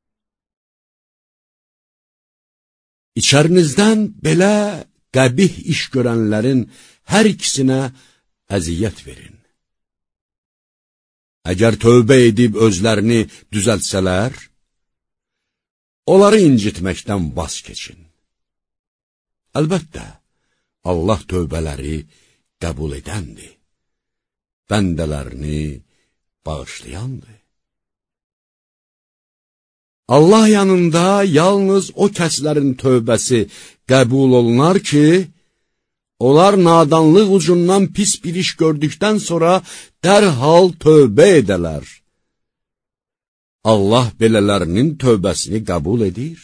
İçərinizdən belə qəbih iş görənlərin hər ikisinə əziyyət verin. Əgər tövbə edib özlərini düzəltsələr, onları incitməkdən vaz keçin. Əlbəttə, Allah tövbələri qəbul edəndir, bəndələrini bağışlayandır. Allah yanında yalnız o kəslərin tövbəsi qəbul olunar ki, Onlar nadanlıq ucundan pis bir iş gördükdən sonra dərhal tövbə edələr. Allah belələrinin tövbəsini qəbul edir.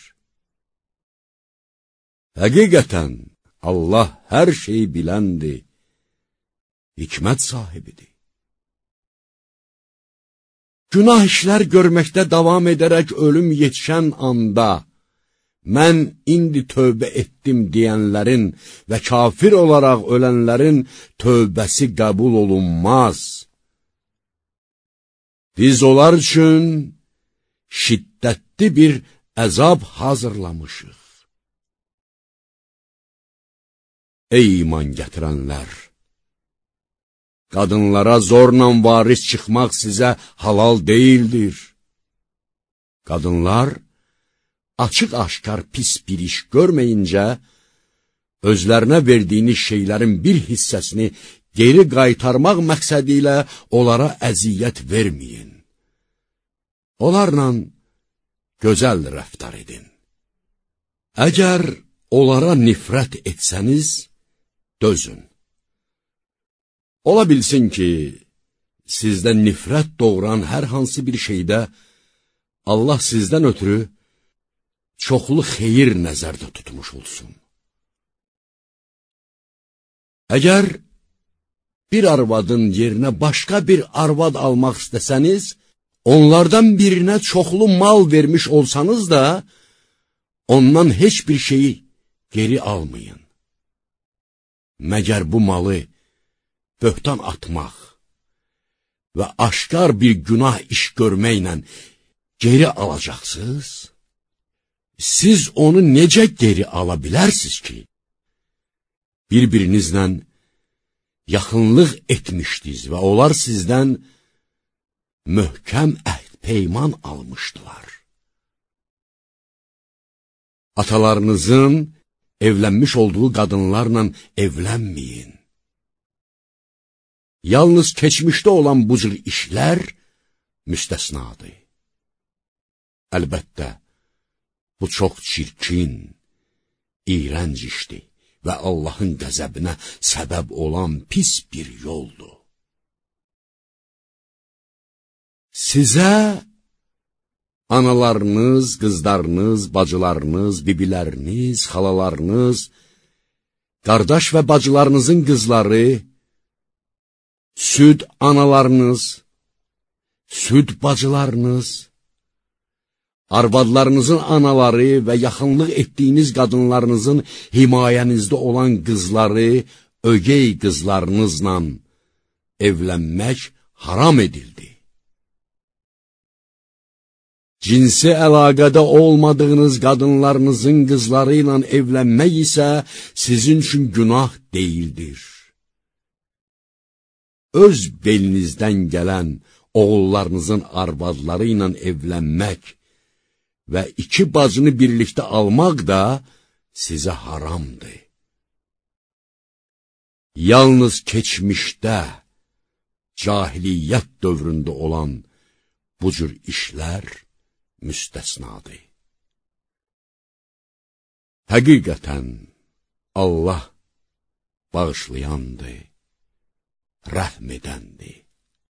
Həqiqətən, Allah hər şeyi biləndir, hikmət sahibidir. Günah işlər görməkdə davam edərək ölüm yetişən anda, mən indi tövbə etdim deyənlərin və kafir olaraq ölənlərin tövbəsi qəbul olunmaz. Biz onlar üçün şiddətli bir əzab hazırlamışıq. Ey iman gətirənlər! Qadınlara zorla varis çıxmaq sizə halal deyildir. Qadınlar, açıq-aşkar pis bir iş görməyincə, özlərinə verdiyiniz şeylərin bir hissəsini geri qaytarmaq məqsədi ilə onlara əziyyət verməyin. Onlarla gözəl rəftar edin. Əgər onlara nifrət etsəniz, dözün. Ola bilsin ki, sizdə nifrət doğuran hər hansı bir şeydə Allah sizdən ötürü çoxlu xeyir nəzərdə tutmuş olsun. Əgər bir arvadın yerinə başqa bir arvad almaq istəsəniz, onlardan birinə çoxlu mal vermiş olsanız da, ondan heç bir şeyi geri almayın. Məgər bu malı böhtan atmaq və aşkar bir günah iş görməklə geri alacaqsınız? Siz onu necə geri ala bilərsiniz ki? Bir-birinizlə yaxınlıq etmişdiniz və onlar sizdən möhkəm əhd-peyman almışdılar. Atalarınızın evlənmiş olduğu qadınlarla evlənməyin. Yalnız keçmişdə olan bu cür işlər müstəsnadır. Əlbəttə, bu çox çirkin, iyrənc işdir və Allahın qəzəbinə səbəb olan pis bir yoldur. Sizə analarınız, qızlarınız, bacılarınız, bibiləriniz, xalalarınız, qardaş və bacılarınızın qızları, süd analarınız, süd bacılarınız, arvadlarınızın anaları və yaxınlıq etdiyiniz qadınlarınızın himayənizdə olan qızları, ögey qızlarınızla evlənmək haram edildi. Cinsi əlaqədə olmadığınız qadınlarınızın qızları ilə evlənmək isə sizin üçün günah deyildir. Öz belinizdən gələn oğullarınızın arvadları ilə evlənmək və iki bacını birlikdə almaq da sizə haramdır. Yalnız keçmişdə, cahiliyyət dövründə olan bu cür işlər müstəsnadır. Həqiqətən, Allah bağışlayandır, rəhm edəndir.